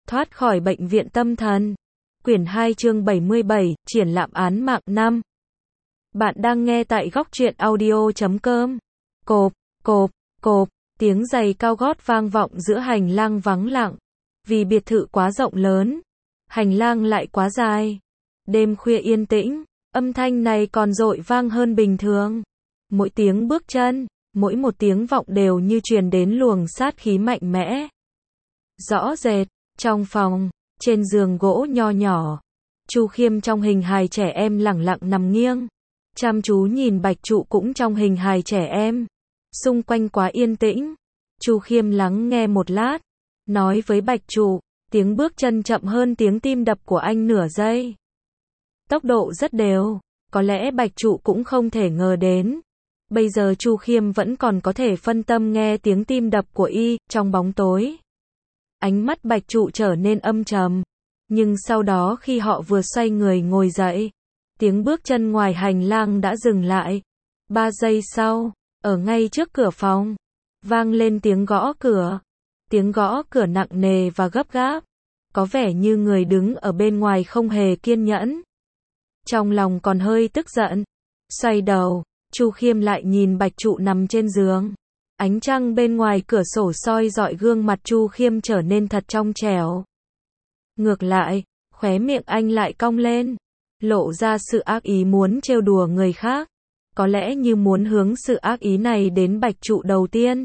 Thoát khỏi bệnh viện tâm thần. Quyển 2 chương 77, triển lãm án mạng 5. Bạn đang nghe tại góc truyện audio.com. Cộp, cộp, cộp, tiếng giày cao gót vang vọng giữa hành lang vắng lặng. Vì biệt thự quá rộng lớn, hành lang lại quá dài. Đêm khuya yên tĩnh, âm thanh này còn dội vang hơn bình thường. Mỗi tiếng bước chân, mỗi một tiếng vọng đều như truyền đến luồng sát khí mạnh mẽ. Rõ rệt, trong phòng, trên giường gỗ nho nhỏ, Chu Khiêm trong hình hài trẻ em lẳng lặng nằm nghiêng, chăm chú nhìn Bạch Trụ cũng trong hình hài trẻ em. Xung quanh quá yên tĩnh, Chu Khiêm lắng nghe một lát, nói với Bạch Trụ, tiếng bước chân chậm hơn tiếng tim đập của anh nửa giây. Tốc độ rất đều, có lẽ Bạch Trụ cũng không thể ngờ đến. Bây giờ Chu Khiêm vẫn còn có thể phân tâm nghe tiếng tim đập của y, trong bóng tối. Ánh mắt Bạch Trụ trở nên âm trầm. Nhưng sau đó khi họ vừa xoay người ngồi dậy, tiếng bước chân ngoài hành lang đã dừng lại. 3 giây sau, ở ngay trước cửa phòng, vang lên tiếng gõ cửa. Tiếng gõ cửa nặng nề và gấp gáp. Có vẻ như người đứng ở bên ngoài không hề kiên nhẫn. Trong lòng còn hơi tức giận. Xoay đầu, Chu Khiêm lại nhìn Bạch Trụ nằm trên giường. Ánh trăng bên ngoài cửa sổ soi rọi gương mặt Chu Khiêm trở nên thật trong trẻo. Ngược lại, khóe miệng anh lại cong lên, lộ ra sự ác ý muốn trêu đùa người khác. Có lẽ như muốn hướng sự ác ý này đến Bạch Trụ đầu tiên.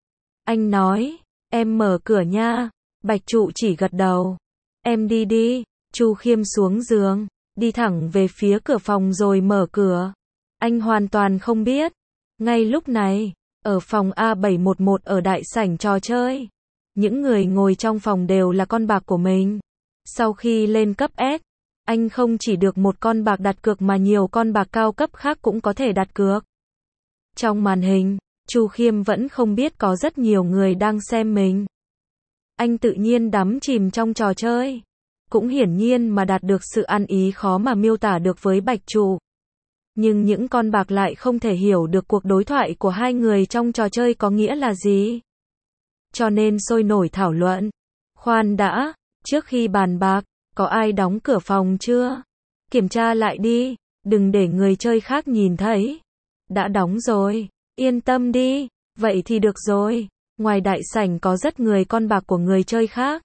Anh nói, em mở cửa nha. Bạch Trụ chỉ gật đầu. Em đi đi. Chu Khiêm xuống giường, đi thẳng về phía cửa phòng rồi mở cửa. Anh hoàn toàn không biết. Ngay lúc này, ở phòng A711 ở đại sảnh trò chơi, những người ngồi trong phòng đều là con bạc của mình. Sau khi lên cấp S, anh không chỉ được một con bạc đặt cược mà nhiều con bạc cao cấp khác cũng có thể đặt cược. Trong màn hình, Chu Khiêm vẫn không biết có rất nhiều người đang xem mình. Anh tự nhiên đắm chìm trong trò chơi. Cũng hiển nhiên mà đạt được sự ăn ý khó mà miêu tả được với Bạch Trụ. Nhưng những con bạc lại không thể hiểu được cuộc đối thoại của hai người trong trò chơi có nghĩa là gì. Cho nên sôi nổi thảo luận. Khoan đã, trước khi bàn bạc, có ai đóng cửa phòng chưa? Kiểm tra lại đi, đừng để người chơi khác nhìn thấy. Đã đóng rồi, yên tâm đi, vậy thì được rồi. Ngoài đại sảnh có rất người con bạc của người chơi khác.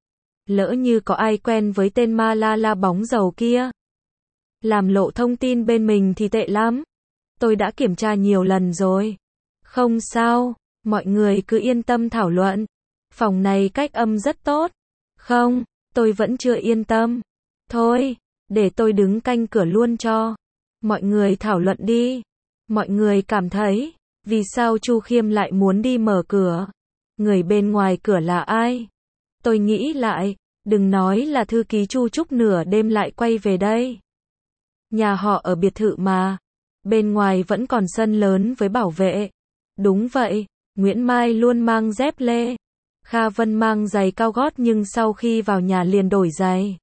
Lỡ như có ai quen với tên ma la la bóng dầu kia, làm lộ thông tin bên mình thì tệ lắm. Tôi đã kiểm tra nhiều lần rồi. Không sao, mọi người cứ yên tâm thảo luận. Phòng này cách âm rất tốt. Không, tôi vẫn chưa yên tâm. Thôi, để tôi đứng canh cửa luôn cho. Mọi người thảo luận đi. Mọi người cảm thấy, vì sao Chu Khiêm lại muốn đi mở cửa? Người bên ngoài cửa là ai? Tôi nghĩ lại, đừng nói là thư ký Chu Trúc nửa đêm lại quay về đây. Nhà họ ở biệt thự mà. Bên ngoài vẫn còn sân lớn với bảo vệ. Đúng vậy, Nguyễn Mai luôn mang dép lê. Kha Vân mang giày cao gót nhưng sau khi vào nhà liền đổi giày.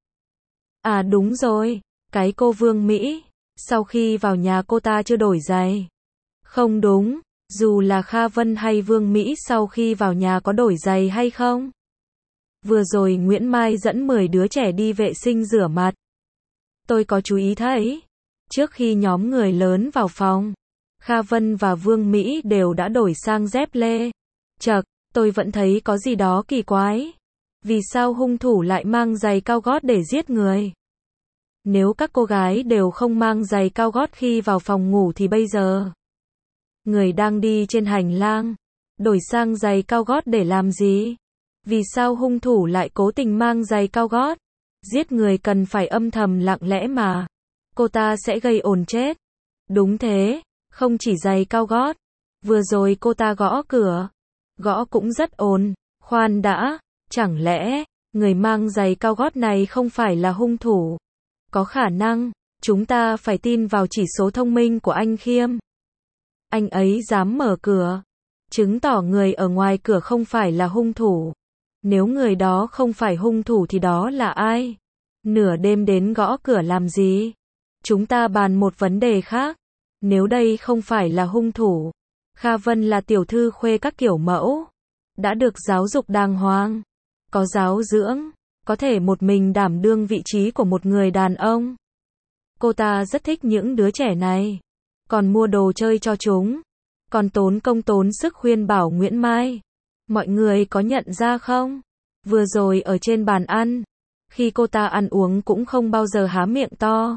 À đúng rồi, cái cô Vương Mỹ, sau khi vào nhà cô ta chưa đổi giày. Không đúng, dù là Kha Vân hay Vương Mỹ sau khi vào nhà có đổi giày hay không? Vừa rồi Nguyễn Mai dẫn 10 đứa trẻ đi vệ sinh rửa mặt. Tôi có chú ý thấy, trước khi nhóm người lớn vào phòng, Kha Vân và Vương Mỹ đều đã đổi sang dép lê. Chậc, tôi vẫn thấy có gì đó kỳ quái. Vì sao hung thủ lại mang giày cao gót để giết người? Nếu các cô gái đều không mang giày cao gót khi vào phòng ngủ thì bây giờ, người đang đi trên hành lang, đổi sang giày cao gót để làm gì? Vì sao hung thủ lại cố tình mang giày cao gót? Giết người cần phải âm thầm lặng lẽ mà. Cô ta sẽ gây ồn chết. Đúng thế, không chỉ giày cao gót. Vừa rồi cô ta gõ cửa. Gõ cũng rất ồn. Khoan đã, chẳng lẽ, người mang giày cao gót này không phải là hung thủ? Có khả năng, chúng ta phải tin vào chỉ số thông minh của anh Khiêm. Anh ấy dám mở cửa, chứng tỏ người ở ngoài cửa không phải là hung thủ. Nếu người đó không phải hung thủ thì đó là ai? Nửa đêm đến gõ cửa làm gì? Chúng ta bàn một vấn đề khác. Nếu đây không phải là hung thủ, Kha Vân là tiểu thư khuê các kiểu mẫu, đã được giáo dục đàng hoàng, có giáo dưỡng, có thể một mình đảm đương vị trí của một người đàn ông. Cô ta rất thích những đứa trẻ này, còn mua đồ chơi cho chúng, còn tốn công tốn sức khuyên bảo Nguyễn Mai. Mọi người có nhận ra không? Vừa rồi ở trên bàn ăn, khi cô ta ăn uống cũng không bao giờ há miệng to.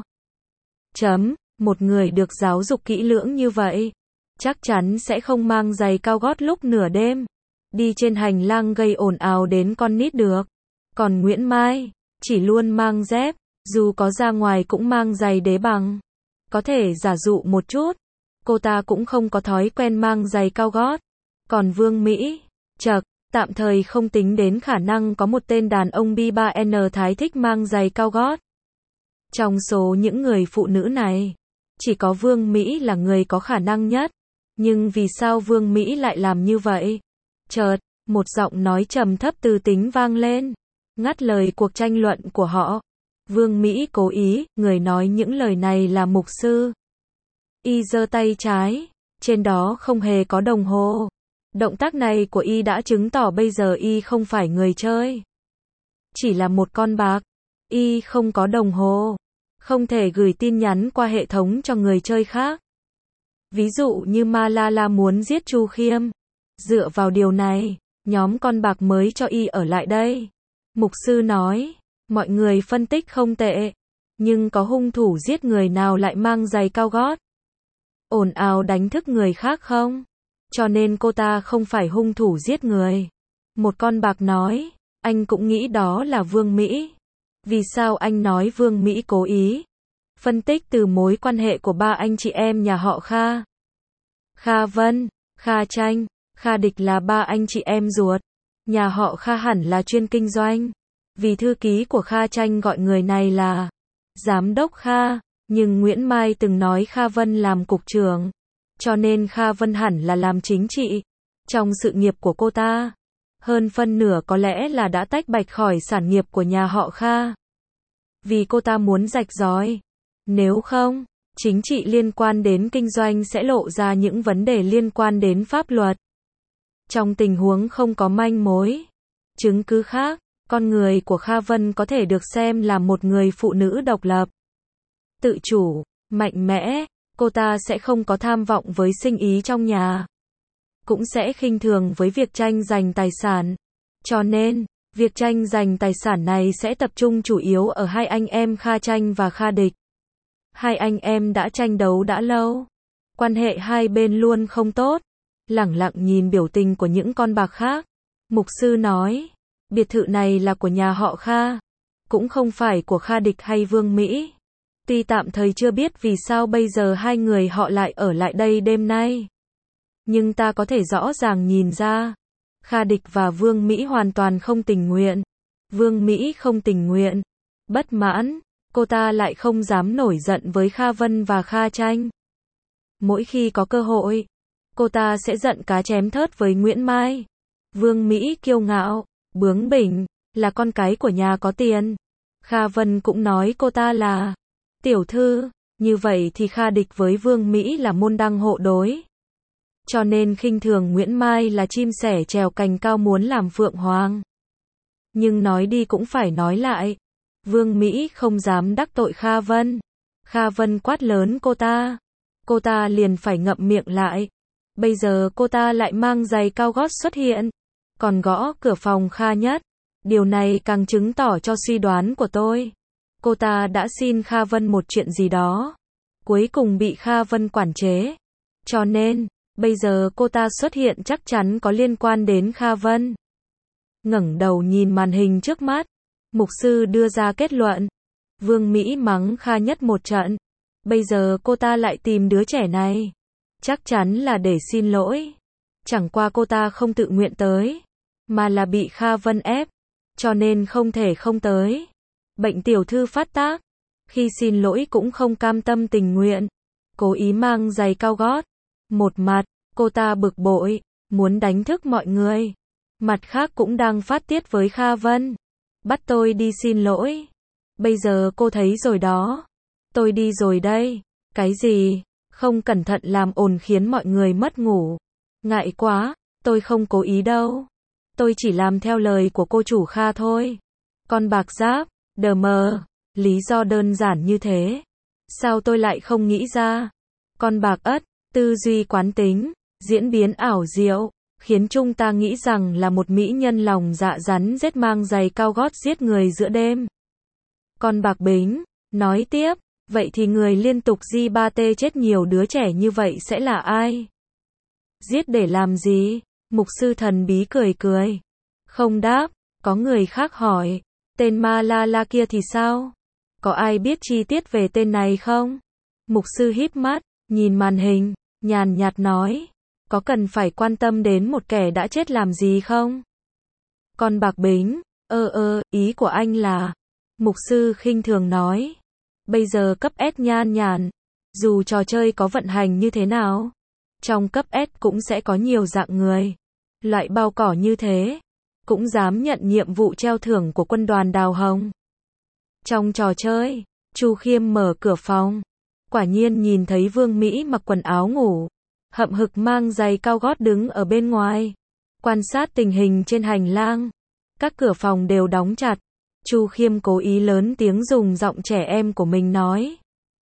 Một người được giáo dục kỹ lưỡng như vậy, chắc chắn sẽ không mang giày cao gót lúc nửa đêm, đi trên hành lang gây ồn ào đến con nít được. Còn Nguyễn Mai, chỉ luôn mang dép, dù có ra ngoài cũng mang giày đế bằng. Có thể giả dụ một chút, cô ta cũng không có thói quen mang giày cao gót. Còn Vương Mỹ, tạm thời không tính đến khả năng có một tên đàn ông bi-3N thái thích mang giày cao gót. Trong số những người phụ nữ này, chỉ có Vương Mỹ là người có khả năng nhất. Nhưng vì sao Vương Mỹ lại làm như vậy? Chợt, một giọng nói trầm thấp từ tính vang lên, ngắt lời cuộc tranh luận của họ. Vương Mỹ cố ý, người nói những lời này là mục sư. Y giơ tay trái, trên đó không hề có đồng hồ. Động tác này của Y đã chứng tỏ bây giờ Y không phải người chơi, chỉ là một con bạc. Y không có đồng hồ, không thể gửi tin nhắn qua hệ thống cho người chơi khác. Ví dụ như Malala muốn giết Chu Khiêm. Dựa vào điều này, nhóm con bạc mới cho Y ở lại đây. Mục sư nói, mọi người phân tích không tệ, nhưng có hung thủ giết người nào lại mang giày cao gót? Ồn ào đánh thức người khác không? Cho nên cô ta không phải hung thủ giết người. Một con bạc nói, anh cũng nghĩ đó là Vương Mỹ. Vì sao anh nói Vương Mỹ cố ý? Phân tích từ mối quan hệ của ba anh chị em nhà họ Kha. Kha Vân, Kha Tranh, Kha Địch là ba anh chị em ruột. Nhà họ Kha hẳn là chuyên kinh doanh. Vì thư ký của Kha Tranh gọi người này là Giám đốc Kha. Nhưng Nguyễn Mai từng nói Kha Vân làm cục trưởng. Cho nên Kha Vân hẳn là làm chính trị trong sự nghiệp của cô ta. Hơn phân nửa có lẽ là đã tách bạch khỏi sản nghiệp của nhà họ Kha. Vì cô ta muốn rạch ròi. Nếu không, chính trị liên quan đến kinh doanh sẽ lộ ra những vấn đề liên quan đến pháp luật. Trong tình huống không có manh mối, chứng cứ khác, con người của Kha Vân có thể được xem là một người phụ nữ độc lập, tự chủ, mạnh mẽ. Cô ta sẽ không có tham vọng với sinh ý trong nhà, cũng sẽ khinh thường với việc tranh giành tài sản. Cho nên, việc tranh giành tài sản này sẽ tập trung chủ yếu ở hai anh em Kha Tranh và Kha Địch. Hai anh em đã tranh đấu đã lâu, quan hệ hai bên luôn không tốt. Lẳng lặng nhìn biểu tình của những con bạc khác, mục sư nói, biệt thự này là của nhà họ Kha, cũng không phải của Kha Địch hay Vương Mỹ. Tuy tạm thời chưa biết vì sao bây giờ hai người họ lại ở lại đây đêm nay, nhưng ta có thể rõ ràng nhìn ra, Kha Địch và Vương Mỹ hoàn toàn không tình nguyện. Vương Mỹ không tình nguyện, bất mãn, cô ta lại không dám nổi giận với Kha Vân và Kha Tranh. Mỗi khi có cơ hội, cô ta sẽ giận cá chém thớt với Nguyễn Mai. Vương Mỹ kiêu ngạo, bướng bỉnh, là con cái của nhà có tiền. Kha Vân cũng nói cô ta là tiểu thư, như vậy thì Kha Địch với Vương Mỹ là môn đăng hộ đối. Cho nên khinh thường Nguyễn Mai là chim sẻ trèo cành cao muốn làm phượng hoàng. Nhưng nói đi cũng phải nói lại, Vương Mỹ không dám đắc tội Kha Vân. Kha Vân quát lớn cô ta liền phải ngậm miệng lại. Bây giờ cô ta lại mang giày cao gót xuất hiện, còn gõ cửa phòng Kha Nhất. Điều này càng chứng tỏ cho suy đoán của tôi. Cô ta đã xin Kha Vân một chuyện gì đó, cuối cùng bị Kha Vân quản chế. Cho nên, bây giờ cô ta xuất hiện chắc chắn có liên quan đến Kha Vân. Ngẩng đầu nhìn màn hình trước mắt, mục sư đưa ra kết luận. Vương Mỹ mắng Kha Nhất một trận. Bây giờ cô ta lại tìm đứa trẻ này, chắc chắn là để xin lỗi. Chẳng qua cô ta không tự nguyện tới, mà là bị Kha Vân ép, cho nên không thể không tới. Bệnh tiểu thư phát tác, khi xin lỗi cũng không cam tâm tình nguyện, cố ý mang giày cao gót. Một mặt, cô ta bực bội, muốn đánh thức mọi người. Mặt khác cũng đang phát tiết với Kha Vân. Bắt tôi đi xin lỗi. Bây giờ cô thấy rồi đó. Tôi đi rồi đây. Cái gì? Không cẩn thận làm ồn khiến mọi người mất ngủ. Ngại quá, tôi không cố ý đâu. Tôi chỉ làm theo lời của cô chủ Kha thôi. Con bạc giáp, đờ mờ, lý do đơn giản như thế. Sao tôi lại không nghĩ ra? Con bạc ất, tư duy quán tính, diễn biến ảo diệu, khiến chúng ta nghĩ rằng là một mỹ nhân lòng dạ rắn rết mang giày cao gót giết người giữa đêm. Con bạc bính, nói tiếp, vậy thì người liên tục di ba tê chết nhiều đứa trẻ như vậy sẽ là ai? Giết để làm gì? Mục sư thần bí cười cười. Không đáp, có người khác hỏi, tên Malala kia thì sao? Có ai biết chi tiết về tên này không? Mục sư híp mắt, nhìn màn hình, nhàn nhạt nói, có cần phải quan tâm đến một kẻ đã chết làm gì không? Con bạc bính, ý của anh là, mục sư khinh thường nói, bây giờ cấp S nhan nhản, dù trò chơi có vận hành như thế nào, trong cấp S cũng sẽ có nhiều dạng người, loại bao cỏ như thế, cũng dám nhận nhiệm vụ treo thưởng của quân đoàn đào hồng. Trong trò chơi, Chu Khiêm mở cửa phòng, quả nhiên nhìn thấy Vương Mỹ mặc quần áo ngủ, hậm hực mang giày cao gót đứng ở bên ngoài, quan sát tình hình trên hành lang. Các cửa phòng đều đóng chặt. Chu Khiêm cố ý lớn tiếng dùng giọng trẻ em của mình nói.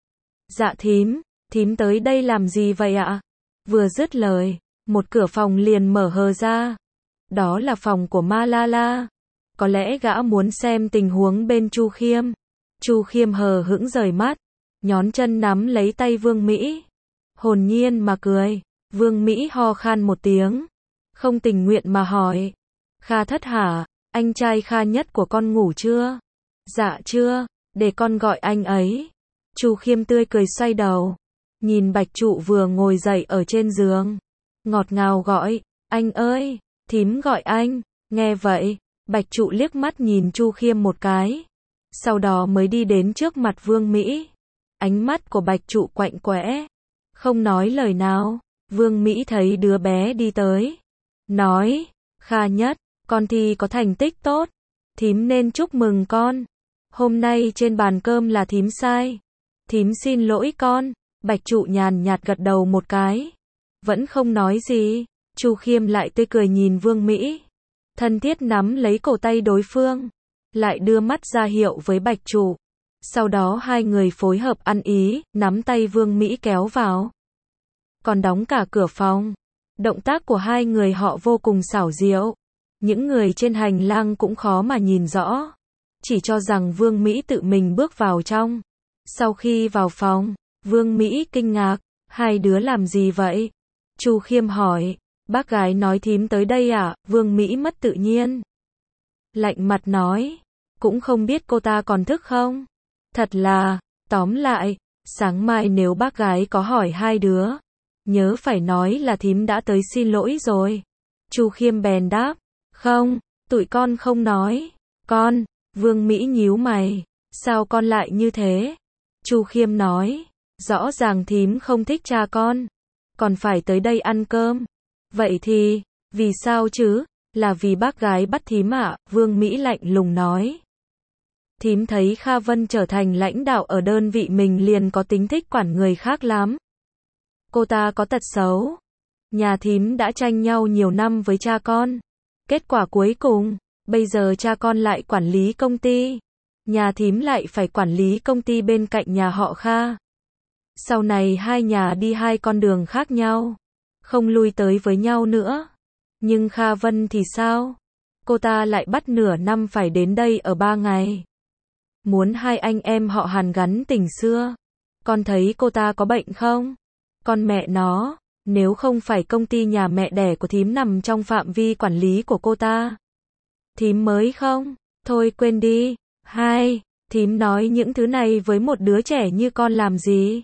Dạ thím tới đây làm gì vậy ạ? Vừa dứt lời, một cửa phòng liền mở hờ ra. Đó là phòng của Malala. Có lẽ gã muốn xem tình huống bên Chu Khiêm. Chu Khiêm hờ hững rời mắt, nhón chân nắm lấy tay Vương Mỹ. Hồn nhiên mà cười, Vương Mỹ ho khan một tiếng, không tình nguyện mà hỏi. Kha Thất hả, anh trai Kha Nhất của con ngủ chưa? Dạ chưa, để con gọi anh ấy. Chu Khiêm tươi cười xoay đầu, nhìn Bạch Trụ vừa ngồi dậy ở trên giường, ngọt ngào gọi, anh ơi, thím gọi anh. Nghe vậy, Bạch Trụ liếc mắt nhìn Chu Khiêm một cái, sau đó mới đi đến trước mặt Vương Mỹ. Ánh mắt của Bạch Trụ quạnh quẽ, không nói lời nào. Vương Mỹ thấy đứa bé đi tới, nói, Kha Nhất, con thi có thành tích tốt, thím nên chúc mừng con. Hôm nay trên bàn cơm là thím sai, thím xin lỗi con. Bạch Trụ nhàn nhạt gật đầu một cái, vẫn không nói gì. Chu Khiêm lại tươi cười nhìn Vương Mỹ, thân thiết nắm lấy cổ tay đối phương, lại đưa mắt ra hiệu với Bạch Trụ. Sau đó hai người phối hợp ăn ý, nắm tay Vương Mỹ kéo vào, còn đóng cả cửa phòng. Động tác của hai người họ vô cùng xảo diệu, những người trên hành lang cũng khó mà nhìn rõ, chỉ cho rằng Vương Mỹ tự mình bước vào trong. Sau khi vào phòng, Vương Mỹ kinh ngạc, hai đứa làm gì vậy? Chu Khiêm hỏi, bác gái nói thím tới đây à? Vương Mỹ mất tự nhiên, lạnh mặt nói, cũng không biết cô ta còn thức không? Thật là, tóm lại, sáng mai nếu bác gái có hỏi hai đứa, nhớ phải nói là thím đã tới xin lỗi rồi. Chu Khiêm bèn đáp, không, tụi con không nói. Con, Vương Mỹ nhíu mày, sao con lại như thế? Chu Khiêm nói, rõ ràng thím không thích cha con, còn phải tới đây ăn cơm. Vậy thì, vì sao chứ? Là vì bác gái bắt thím ạ. Vương Mỹ lạnh lùng nói. Thím thấy Kha Vân trở thành lãnh đạo ở đơn vị mình liền có tính thích quản người khác lắm. Cô ta có tật xấu. Nhà thím đã tranh nhau nhiều năm với cha con. Kết quả cuối cùng, bây giờ cha con lại quản lý công ty. Nhà thím lại phải quản lý công ty bên cạnh nhà họ Kha. Sau này hai nhà đi hai con đường khác nhau, không lui tới với nhau nữa. Nhưng Kha Vân thì sao? Cô ta lại bắt nửa năm phải đến đây ở 3 ngày. Muốn hai anh em họ hàn gắn tình xưa. Con thấy cô ta có bệnh không? Con mẹ nó, nếu không phải công ty nhà mẹ đẻ của thím nằm trong phạm vi quản lý của cô ta, thím mới không? Thôi quên đi. Hai, thím nói những thứ này với một đứa trẻ như con làm gì?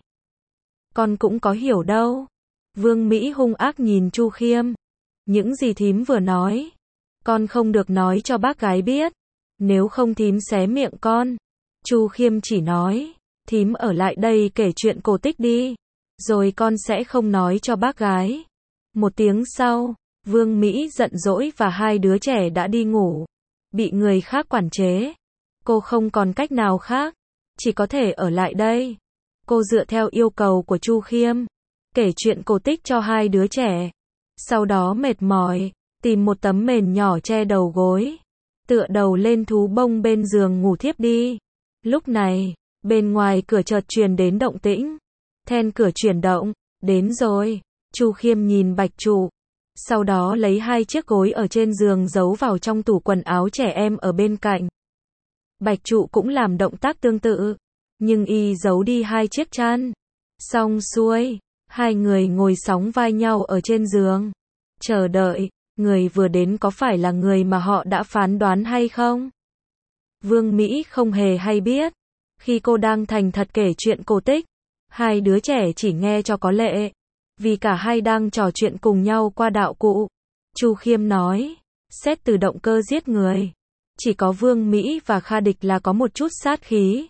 Con cũng có hiểu đâu. Vương Mỹ hung ác nhìn Chu Khiêm. Những gì thím vừa nói, con không được nói cho bác gái biết, nếu không thím xé miệng con. Chu Khiêm chỉ nói, thím ở lại đây kể chuyện cổ tích đi, rồi con sẽ không nói cho bác gái. Một tiếng sau, Vương Mỹ giận dỗi và hai đứa trẻ đã đi ngủ, bị người khác quản chế. Cô không còn cách nào khác, chỉ có thể ở lại đây. Cô dựa theo yêu cầu của Chu Khiêm, kể chuyện cổ tích cho hai đứa trẻ. Sau đó mệt mỏi, tìm một tấm mền nhỏ che đầu gối, tựa đầu lên thú bông bên giường ngủ thiếp đi. Lúc này, bên ngoài cửa chợt truyền đến động tĩnh. Then cửa chuyển động, đến rồi. Chu Khiêm nhìn Bạch Trụ, sau đó lấy 2 chiếc gối ở trên giường giấu vào trong tủ quần áo trẻ em ở bên cạnh. Bạch Trụ cũng làm động tác tương tự, nhưng y giấu đi 2 chiếc chăn. Xong xuôi, 2 người ngồi sóng vai nhau ở trên giường, chờ đợi. Người vừa đến có phải là người mà họ đã phán đoán hay không? Vương Mỹ không hề hay biết. Khi cô đang thành thật kể chuyện cổ tích, 2 đứa trẻ chỉ nghe cho có lệ, vì cả hai đang trò chuyện cùng nhau qua đạo cụ. Chu Khiêm nói, xét từ động cơ giết người, chỉ có Vương Mỹ và Kha Địch là có một chút sát khí.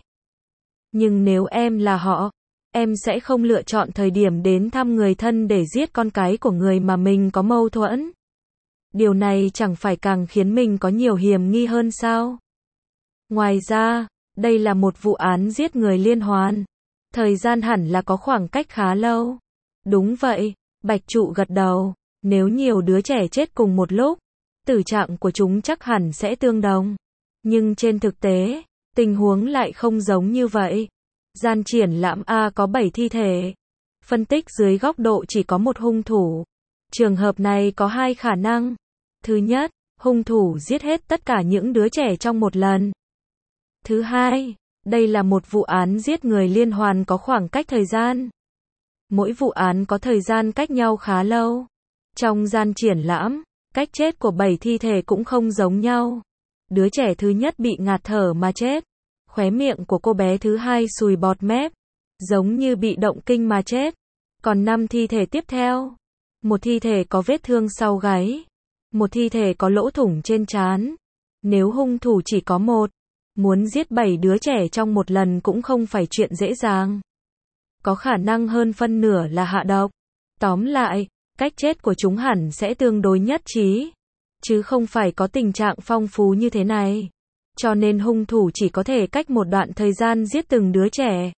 Nhưng nếu em là họ, em sẽ không lựa chọn thời điểm đến thăm người thân để giết con cái của người mà mình có mâu thuẫn. Điều này chẳng phải càng khiến mình có nhiều hiểm nghi hơn sao? Ngoài ra, đây là một vụ án giết người liên hoàn. Thời gian hẳn là có khoảng cách khá lâu. Đúng vậy, Bạch Trụ gật đầu. Nếu nhiều đứa trẻ chết cùng một lúc, tử trạng của chúng chắc hẳn sẽ tương đồng. Nhưng trên thực tế, tình huống lại không giống như vậy. Gian triển lãm A có 7 thi thể. Phân tích dưới góc độ chỉ có một hung thủ. Trường hợp này có 2 khả năng. Thứ nhất, hung thủ giết hết tất cả những đứa trẻ trong một lần. Thứ hai, đây là một vụ án giết người liên hoàn có khoảng cách thời gian. Mỗi vụ án có thời gian cách nhau khá lâu. Trong gian triển lãm, cách chết của 7 thi thể cũng không giống nhau. Đứa trẻ thứ nhất bị ngạt thở mà chết. Khóe miệng của cô bé thứ hai sùi bọt mép, giống như bị động kinh mà chết. Còn 5 thi thể tiếp theo, một thi thể có vết thương sau gáy, một thi thể có lỗ thủng trên trán. Nếu hung thủ chỉ có một, muốn giết 7 đứa trẻ trong một lần cũng không phải chuyện dễ dàng. Có khả năng hơn phân nửa là hạ độc. Tóm lại, cách chết của chúng hẳn sẽ tương đối nhất trí, chứ không phải có tình trạng phong phú như thế này. Cho nên hung thủ chỉ có thể cách một đoạn thời gian giết từng đứa trẻ.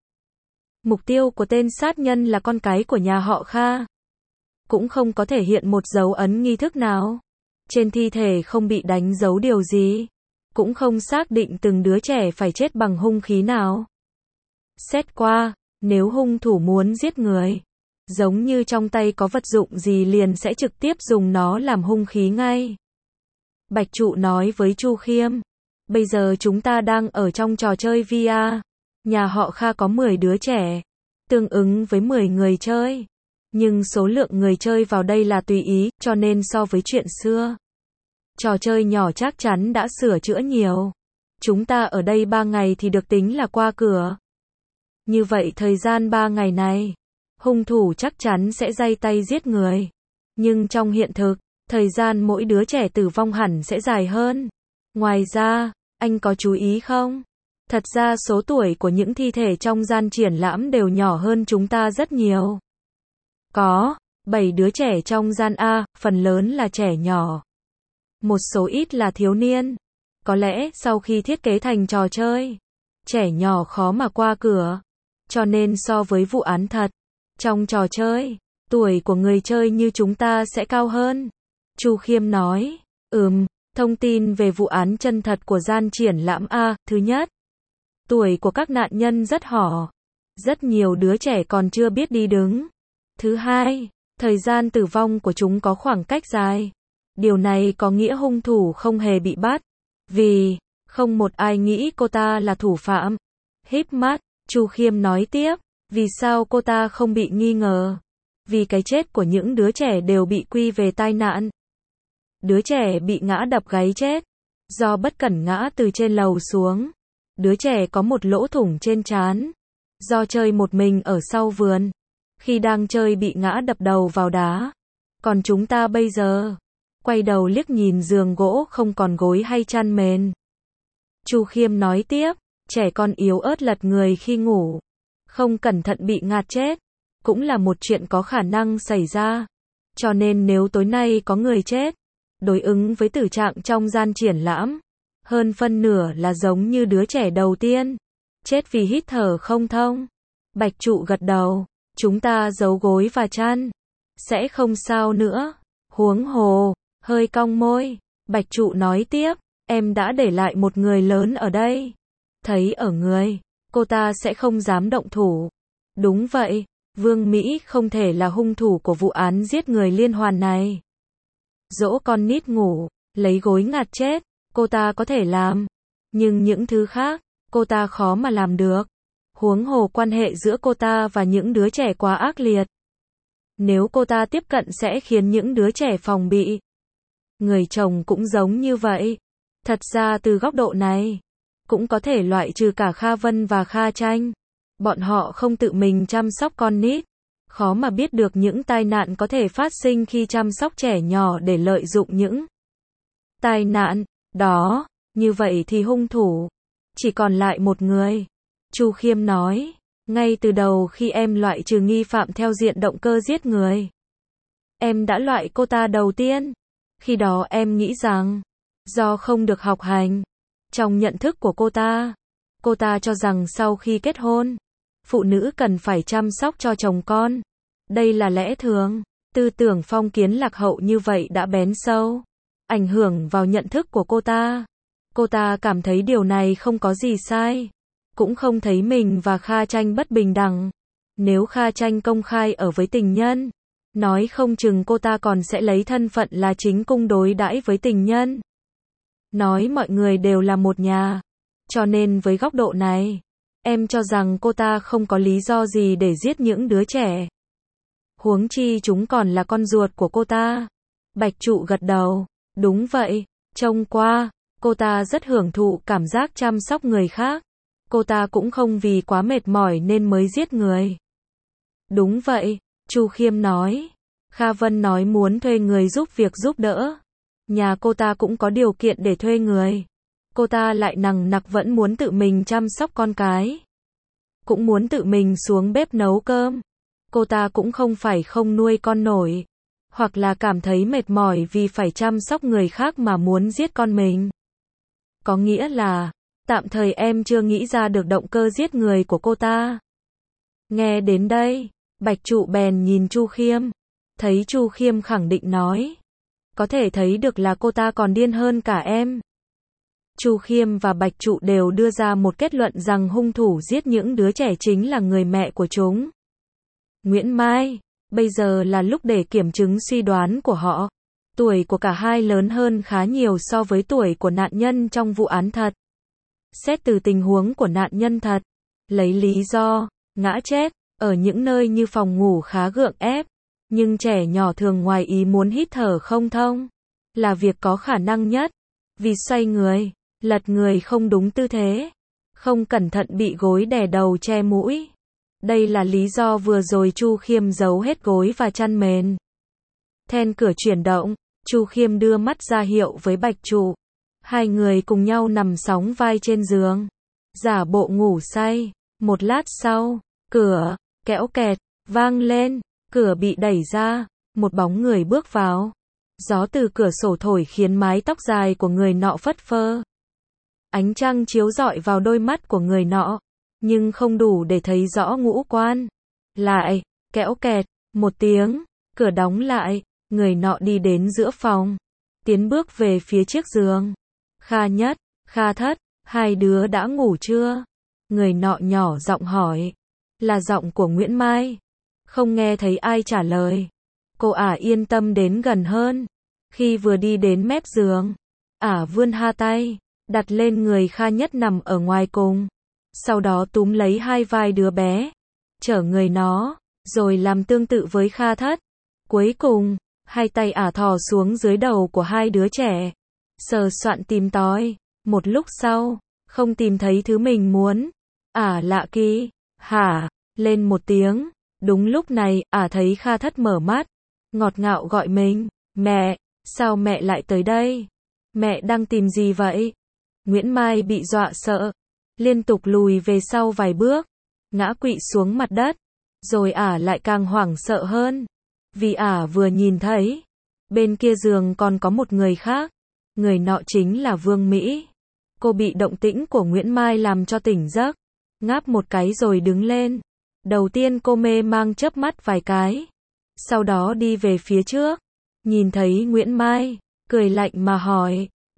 Mục tiêu của tên sát nhân là con cái của nhà họ Kha. Cũng không có thể hiện một dấu ấn nghi thức nào. Trên thi thể không bị đánh dấu điều gì. Cũng không xác định từng đứa trẻ phải chết bằng hung khí nào. Xét qua, nếu hung thủ muốn giết người, giống như trong tay có vật dụng gì liền sẽ trực tiếp dùng nó làm hung khí ngay. Bạch Trụ nói với Chu Khiêm, bây giờ chúng ta đang ở trong trò chơi VR. Nhà họ Kha có 10 đứa trẻ, tương ứng với 10 người chơi. Nhưng số lượng người chơi vào đây là tùy ý, cho nên so với chuyện xưa, trò chơi nhỏ chắc chắn đã sửa chữa nhiều. Chúng ta ở đây 3 ngày thì được tính là qua cửa. Như vậy thời gian 3 ngày này, hung thủ chắc chắn sẽ giay tay giết người. Nhưng trong hiện thực, thời gian mỗi đứa trẻ tử vong hẳn sẽ dài hơn. Ngoài ra, anh có chú ý không? Thật ra số tuổi của những thi thể trong gian triển lãm đều nhỏ hơn chúng ta rất nhiều. Có 7 đứa trẻ trong gian A, phần lớn là trẻ nhỏ. Một số ít là thiếu niên. Có lẽ sau khi thiết kế thành trò chơi, trẻ nhỏ khó mà qua cửa. Cho nên so với vụ án thật, trong trò chơi, tuổi của người chơi như chúng ta sẽ cao hơn. Chu Khiêm nói, thông tin về vụ án chân thật của gian triển lãm A. Thứ nhất, tuổi của các nạn nhân rất nhỏ. Rất nhiều đứa trẻ còn chưa biết đi đứng. Thứ hai, thời gian tử vong của chúng có khoảng cách dài. Điều này có nghĩa hung thủ không hề bị bắt. Vì, không một ai nghĩ cô ta là thủ phạm. Híp mắt, Chu Khiêm nói tiếp, vì sao cô ta không bị nghi ngờ? Vì cái chết của những đứa trẻ đều bị quy về tai nạn. Đứa trẻ bị ngã đập gáy chết, do bất cẩn ngã từ trên lầu xuống. Đứa trẻ có một lỗ thủng trên trán, do chơi một mình ở sau vườn. Khi đang chơi bị ngã đập đầu vào đá. Còn chúng ta bây giờ, quay đầu liếc nhìn giường gỗ không còn gối hay chăn mền. Chu Khiêm nói tiếp, trẻ con yếu ớt lật người khi ngủ, không cẩn thận bị ngạt chết, cũng là một chuyện có khả năng xảy ra. Cho nên nếu tối nay có người chết, đối ứng với tử trạng trong gian triển lãm, hơn phân nửa là giống như đứa trẻ đầu tiên, chết vì hít thở không thông. Bạch Trụ gật đầu, chúng ta giấu gối và chăn, sẽ không sao nữa. Huống hồ, hơi cong môi, Bạch Trụ nói tiếp, Em đã để lại một người lớn ở đây. Thấy ở người, cô ta sẽ không dám động thủ. Đúng vậy, Vương Mỹ không thể là hung thủ của vụ án giết người liên hoàn này. Dỗ con nít ngủ, lấy gối ngạt chết, cô ta có thể làm. Nhưng những thứ khác, cô ta khó mà làm được. Huống hồ quan hệ giữa cô ta và những đứa trẻ quá ác liệt. Nếu cô ta tiếp cận sẽ khiến những đứa trẻ phòng bị. Người chồng cũng giống như vậy. Thật ra từ góc độ này, cũng có thể loại trừ cả Kha Vân và Kha Tranh. Bọn họ không tự mình chăm sóc con nít. Khó mà biết được những tai nạn có thể phát sinh khi chăm sóc trẻ nhỏ để lợi dụng những tai nạn đó. Như vậy thì hung thủ chỉ còn lại một người. Chu Khiêm nói, ngay từ đầu khi em loại trừ nghi phạm theo diện động cơ giết người, em đã loại cô ta đầu tiên. Khi đó em nghĩ rằng, do không được học hành, trong nhận thức của cô ta cho rằng sau khi kết hôn, phụ nữ cần phải chăm sóc cho chồng con. Đây là lẽ thường. Tư tưởng phong kiến lạc hậu như vậy đã bén sâu, ảnh hưởng vào nhận thức của cô ta. Cô ta cảm thấy điều này không có gì sai, cũng không thấy mình và Kha Tranh bất bình đẳng. Nếu Kha Tranh công khai ở với tình nhân, nói không chừng cô ta còn sẽ lấy thân phận là chính cung đối đãi với tình nhân. Nói mọi người đều là một nhà. Cho nên với góc độ này, em cho rằng cô ta không có lý do gì để giết những đứa trẻ. Huống chi chúng còn là con ruột của cô ta. Bạch Trụ gật đầu. Đúng vậy, trông qua, cô ta rất hưởng thụ cảm giác chăm sóc người khác. Cô ta cũng không vì quá mệt mỏi nên mới giết người. Đúng vậy, Chu Khiêm nói. Kha Vân nói muốn thuê người giúp việc giúp đỡ. Nhà cô ta cũng có điều kiện để thuê người. Cô ta lại nằng nặc vẫn muốn tự mình chăm sóc con cái. Cũng muốn tự mình xuống bếp nấu cơm. Cô ta cũng không phải không nuôi con nổi. Hoặc là cảm thấy mệt mỏi vì phải chăm sóc người khác mà muốn giết con mình. Có nghĩa là, tạm thời em chưa nghĩ ra được động cơ giết người của cô ta. Nghe đến đây, Bạch Trụ bèn nhìn Chu Khiêm. Thấy Chu Khiêm khẳng định nói. Có thể thấy được là cô ta còn điên hơn cả em. Chu Khiêm và Bạch Trụ đều đưa ra một kết luận rằng hung thủ giết những đứa trẻ chính là người mẹ của chúng. Nguyễn Mai, bây giờ là lúc để kiểm chứng suy đoán của họ. Tuổi của cả hai lớn hơn khá nhiều so với tuổi của nạn nhân trong vụ án thật. Xét từ tình huống của nạn nhân thật, lấy lý do ngã chết ở những nơi như phòng ngủ khá gượng ép, nhưng trẻ nhỏ thường ngoài ý muốn hít thở không thông, là việc có khả năng nhất. Vì xoay người, lật người không đúng tư thế, không cẩn thận bị gối đè đầu che mũi. Đây là lý do vừa rồi Chu Khiêm giấu hết gối và chăn mền. Then cửa chuyển động, Chu Khiêm đưa mắt ra hiệu với Bạch Trụ. Hai người cùng nhau nằm sóng vai trên giường, giả bộ ngủ say. Một lát sau, cửa kéo kẹt vang lên, cửa bị đẩy ra, một bóng người bước vào. Gió từ cửa sổ thổi khiến mái tóc dài của người nọ phất phơ. Ánh trăng chiếu rọi vào đôi mắt của người nọ, nhưng không đủ để thấy rõ ngũ quan. Lại, kéo kẹt, một tiếng, cửa đóng lại, người nọ đi đến giữa phòng, tiến bước về phía chiếc giường. Kha Nhất, Kha Thất, hai đứa đã ngủ chưa? Người nọ nhỏ giọng hỏi. Là giọng của Nguyễn Mai. Không nghe thấy ai trả lời. Cô ả yên tâm đến gần hơn. Khi vừa đi đến mép giường, ả vươn hai tay, đặt lên người Kha Nhất nằm ở ngoài cùng. Sau đó túm lấy hai vai đứa bé, chở người nó, rồi làm tương tự với Kha Thất. Cuối cùng, hai tay ả thò xuống dưới đầu của hai đứa trẻ, sờ soạn tìm tòi. Một lúc sau, không tìm thấy thứ mình muốn. Ả lạ kỳ, hả, lên một tiếng. Đúng lúc này, ả thấy Kha Thất mở mắt, ngọt ngào gọi mình. Mẹ, sao mẹ lại tới đây? Mẹ đang tìm gì vậy? Nguyễn Mai bị dọa sợ, liên tục lùi về sau vài bước, ngã quỵ xuống mặt đất. Rồi ả lại càng hoảng sợ hơn, vì ả vừa nhìn thấy, bên kia giường còn có một người khác. Người nọ chính là Vương Mỹ. Cô bị động tĩnh của Nguyễn Mai làm cho tỉnh giấc, ngáp một cái rồi đứng lên. Đầu tiên cô mê mang chớp mắt vài cái, sau đó đi về phía trước, nhìn thấy Nguyễn Mai, cười lạnh mà hỏi,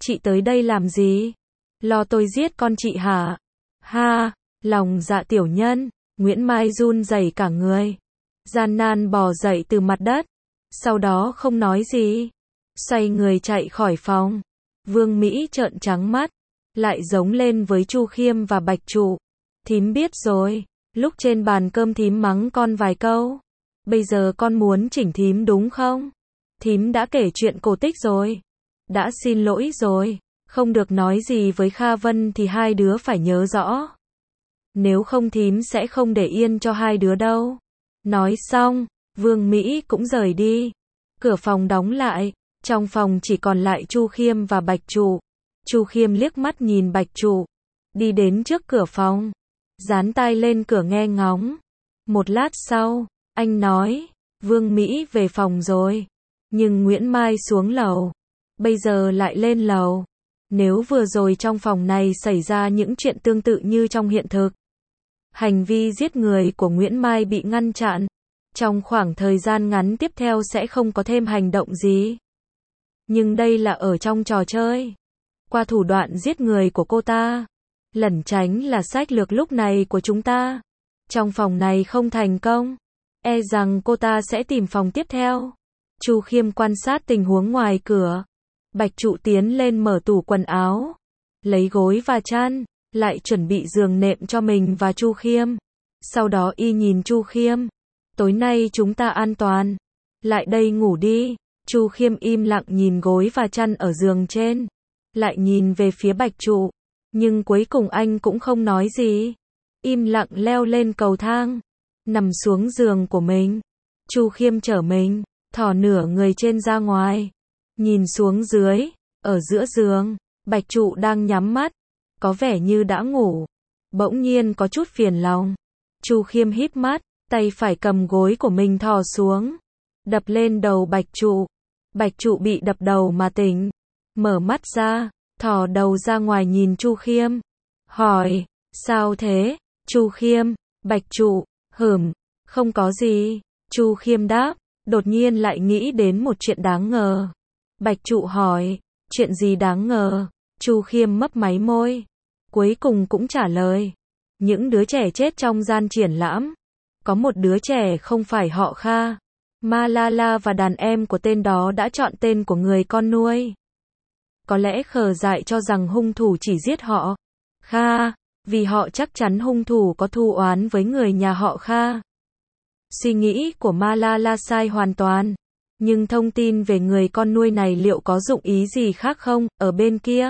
Chị tới đây làm gì? Lo tôi giết con chị hả? Ha, lòng dạ tiểu nhân. Nguyễn Mai run rẩy cả người. Gian nan bò dậy từ mặt đất. Sau đó không nói gì. Xoay người chạy khỏi phòng. Vương Mỹ trợn trắng mắt. Lại giống lên với Chu Khiêm và Bạch Trụ. Thím biết rồi. Lúc trên bàn cơm thím mắng con vài câu. Bây giờ con muốn chỉnh thím đúng không? Thím đã kể chuyện cổ tích rồi. Đã xin lỗi rồi. Không được nói gì với Kha Vân thì hai đứa phải nhớ rõ. Nếu không thím sẽ không để yên cho hai đứa đâu. Nói xong, Vương Mỹ cũng rời đi. Cửa phòng đóng lại. Trong phòng chỉ còn lại Chu Khiêm và Bạch Trụ. Chu Khiêm liếc mắt nhìn Bạch Trụ. Đi đến trước cửa phòng. Dán tai lên cửa nghe ngóng. Một lát sau, anh nói, Vương Mỹ về phòng rồi. Nhưng Nguyễn Mai xuống lầu. Bây giờ lại lên lầu. Nếu vừa rồi trong phòng này xảy ra những chuyện tương tự như trong hiện thực. Hành vi giết người của Nguyễn Mai bị ngăn chặn. Trong khoảng thời gian ngắn tiếp theo sẽ không có thêm hành động gì. Nhưng đây là ở trong trò chơi. Qua thủ đoạn giết người của cô ta. Lẩn tránh là sách lược lúc này của chúng ta. Trong phòng này không thành công. E rằng cô ta sẽ tìm phòng tiếp theo. Chu Khiêm quan sát tình huống ngoài cửa. Bạch Trụ tiến lên mở tủ quần áo. Lấy gối và chăn. Lại chuẩn bị giường nệm cho mình và Chu Khiêm. Sau đó y nhìn Chu Khiêm. Tối nay chúng ta an toàn. Lại đây ngủ đi. Chu Khiêm im lặng nhìn gối và chăn ở giường trên. Lại nhìn về phía Bạch Trụ. Nhưng cuối cùng anh cũng không nói gì. Im lặng leo lên cầu thang. Nằm xuống giường của mình. Chu Khiêm chở mình. Thò nửa người trên ra ngoài. Nhìn xuống dưới. Ở giữa giường. Bạch Trụ đang nhắm mắt. Có vẻ như đã ngủ. Bỗng nhiên có chút phiền lòng. Chu Khiêm híp mắt. Tay phải cầm gối của mình thò xuống. Đập lên đầu Bạch Trụ. Bạch Trụ bị đập đầu mà tỉnh. Mở mắt ra. Thò đầu ra ngoài nhìn Chu Khiêm. Hỏi. Sao thế? Chu Khiêm. Bạch Trụ. Không có gì. Chu Khiêm đáp. Đột nhiên lại nghĩ đến một chuyện đáng ngờ. Bạch Trụ hỏi. Chuyện gì đáng ngờ? Chu Khiêm mấp máy môi. Cuối cùng cũng trả lời. Những đứa trẻ chết trong gian triển lãm. Có một đứa trẻ không phải họ Kha. Malala và đàn em của tên đó đã chọn tên của người con nuôi. Có lẽ khờ dại cho rằng hung thủ chỉ giết họ Kha, vì họ chắc chắn hung thủ có thù oán với người nhà họ Kha. Suy nghĩ của Malala sai hoàn toàn. Nhưng thông tin về người con nuôi này liệu có dụng ý gì khác không? Ở bên kia,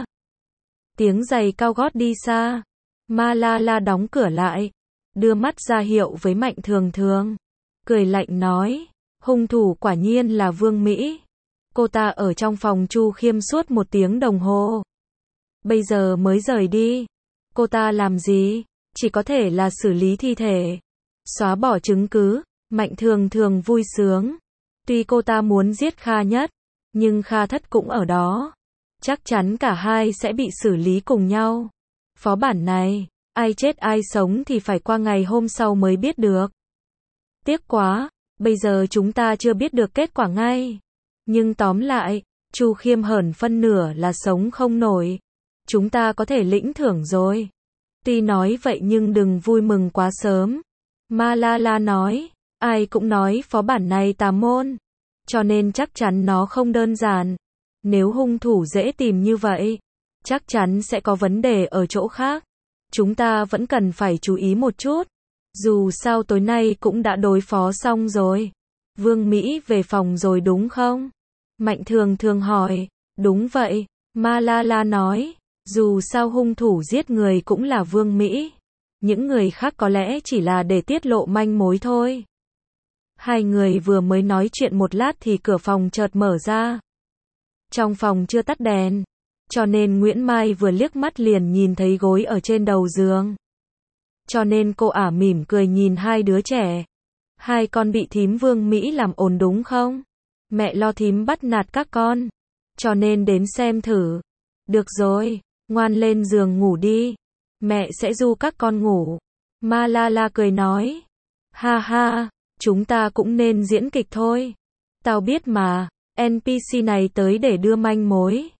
tiếng giày cao gót đi xa. Malala đóng cửa lại. Đưa mắt ra hiệu với Mạnh Thường Thường. Cười lạnh nói. Hung thủ quả nhiên là Vương Mỹ. Cô ta ở trong phòng Chu Khiêm suốt 1 tiếng đồng hồ. Bây giờ mới rời đi. Cô ta làm gì? Chỉ có thể là xử lý thi thể. Xóa bỏ chứng cứ. Mạnh Thường Thường vui sướng. Tuy cô ta muốn giết Kha Nhất. Nhưng Kha Thất cũng ở đó. Chắc chắn cả hai sẽ bị xử lý cùng nhau. Phó bản này, ai chết ai sống thì phải qua ngày hôm sau mới biết được. Tiếc quá, bây giờ chúng ta chưa biết được kết quả ngay. Nhưng tóm lại, Chu Khiêm hởn phân nửa là sống không nổi. Chúng ta có thể lĩnh thưởng rồi. Tuy nói vậy nhưng đừng vui mừng quá sớm. Malala nói, ai cũng nói phó bản này tà môn. Cho nên chắc chắn nó không đơn giản. Nếu hung thủ dễ tìm như vậy, chắc chắn sẽ có vấn đề ở chỗ khác. Chúng ta vẫn cần phải chú ý một chút. Dù sao tối nay cũng đã đối phó xong rồi. Vương Mỹ về phòng rồi đúng không? Mạnh Thường Thường hỏi. Đúng vậy, Malala nói. Dù sao hung thủ giết người cũng là Vương Mỹ. Những người khác có lẽ chỉ là để tiết lộ manh mối thôi. Hai người vừa mới nói chuyện một lát thì cửa phòng chợt mở ra. Trong phòng chưa tắt đèn. Cho nên Nguyễn Mai vừa liếc mắt liền nhìn thấy gối ở trên đầu giường. Cho nên cô ả mỉm cười nhìn hai đứa trẻ. Hai con bị thím Vương Mỹ làm ồn đúng không? Mẹ lo thím bắt nạt các con. Cho nên đến xem thử. Được rồi, ngoan lên giường ngủ đi. Mẹ sẽ du các con ngủ. Malala cười nói. Ha ha, chúng ta cũng nên diễn kịch thôi. Tao biết mà, NPC này tới để đưa manh mối.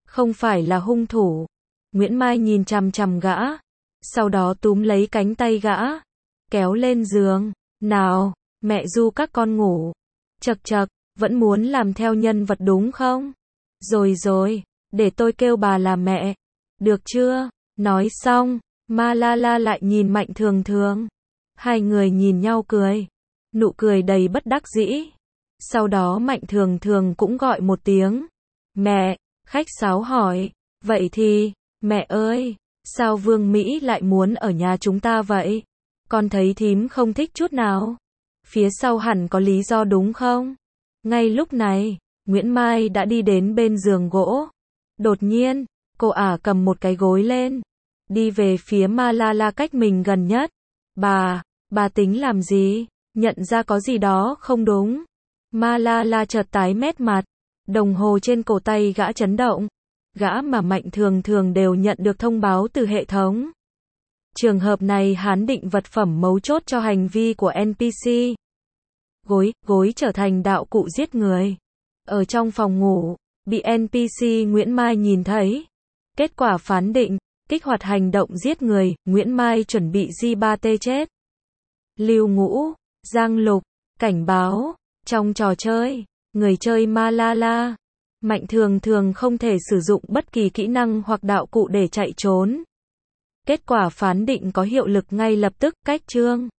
không phải là hung thủ. Nguyễn Mai nhìn chằm chằm gã, sau đó túm lấy cánh tay gã, kéo lên giường. Nào, mẹ du các con ngủ. Chậc chậc, vẫn muốn làm theo nhân vật đúng không? Rồi rồi, để tôi kêu bà là mẹ. Được chưa? Nói xong, Malala lại nhìn Mạnh Thường Thường. Hai người nhìn nhau cười. Nụ cười đầy bất đắc dĩ. Sau đó Mạnh Thường Thường cũng gọi một tiếng. Mẹ, khách sáo hỏi. Vậy thì, mẹ ơi, sao Vương Mỹ lại muốn ở nhà chúng ta vậy? Con thấy thím không thích chút nào. Phía sau hẳn có lý do đúng không? Ngay lúc này, Nguyễn Mai đã đi đến bên giường gỗ. Đột nhiên, cô ả cầm một cái gối lên, đi về phía Malala cách mình gần nhất. Bà tính làm gì? Nhận ra có gì đó không đúng. Malala chợt tái mét mặt, đồng hồ trên cổ tay gã chấn động. Gã mà Mạnh Thường Thường đều nhận được thông báo từ hệ thống. Trường hợp này hắn định vật phẩm mấu chốt cho hành vi của NPC. Gối trở thành đạo cụ giết người. Ở trong phòng ngủ, bị NPC Nguyễn Mai nhìn thấy. Kết quả phán định, kích hoạt hành động giết người, Nguyễn Mai chuẩn bị J3T chết. Lưu Ngũ, Giang Lục, cảnh báo, trong trò chơi, người chơi Malala, Mạnh Thường Thường không thể sử dụng bất kỳ kỹ năng hoặc đạo cụ để chạy trốn. Kết quả phán định có hiệu lực ngay lập tức, cách chương.